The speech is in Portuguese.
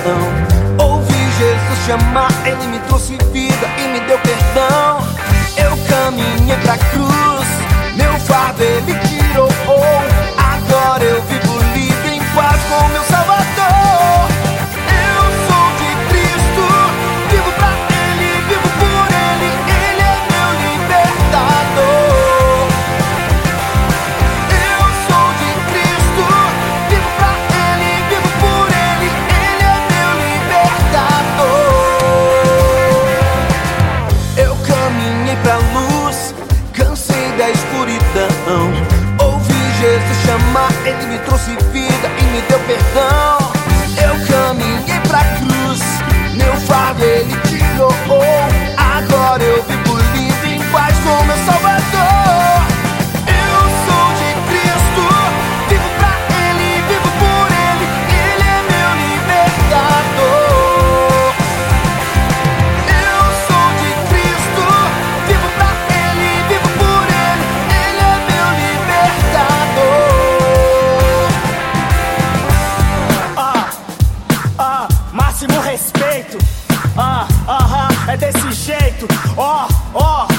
Ouvi Jesus chamar, Ele me trouxe vida e me deu perdão. Eu caminhei pra cruz, meu fardo Ele tirou. Agora eu vivo livre, em paz com meu Salvador. Eu sou de Cristo, vivo pra Ele, vivo por Ele. Ele é meu libertador. Eu sou de Cristo, vivo pra Ele, vivo por Ele. Ele é meu libertador. Eu caminhei pra luz, cansei da escuridão. Ouvi Jesus chamar, Ele me trouxe vida e me deu perdão. Eu caminhei pra cruz, meu fardo Ele tirou. Agora eu vivo livre, em paz com meu Salvador. Eu sou de Cristo, vivo pra Ele, vivo por Ele. Ele é meu libertador. Eu sou de Cristo, vivo pra Ele, vivo por Ele. Ele é meu libertador. Máximo respeito. É desse jeito. Ó.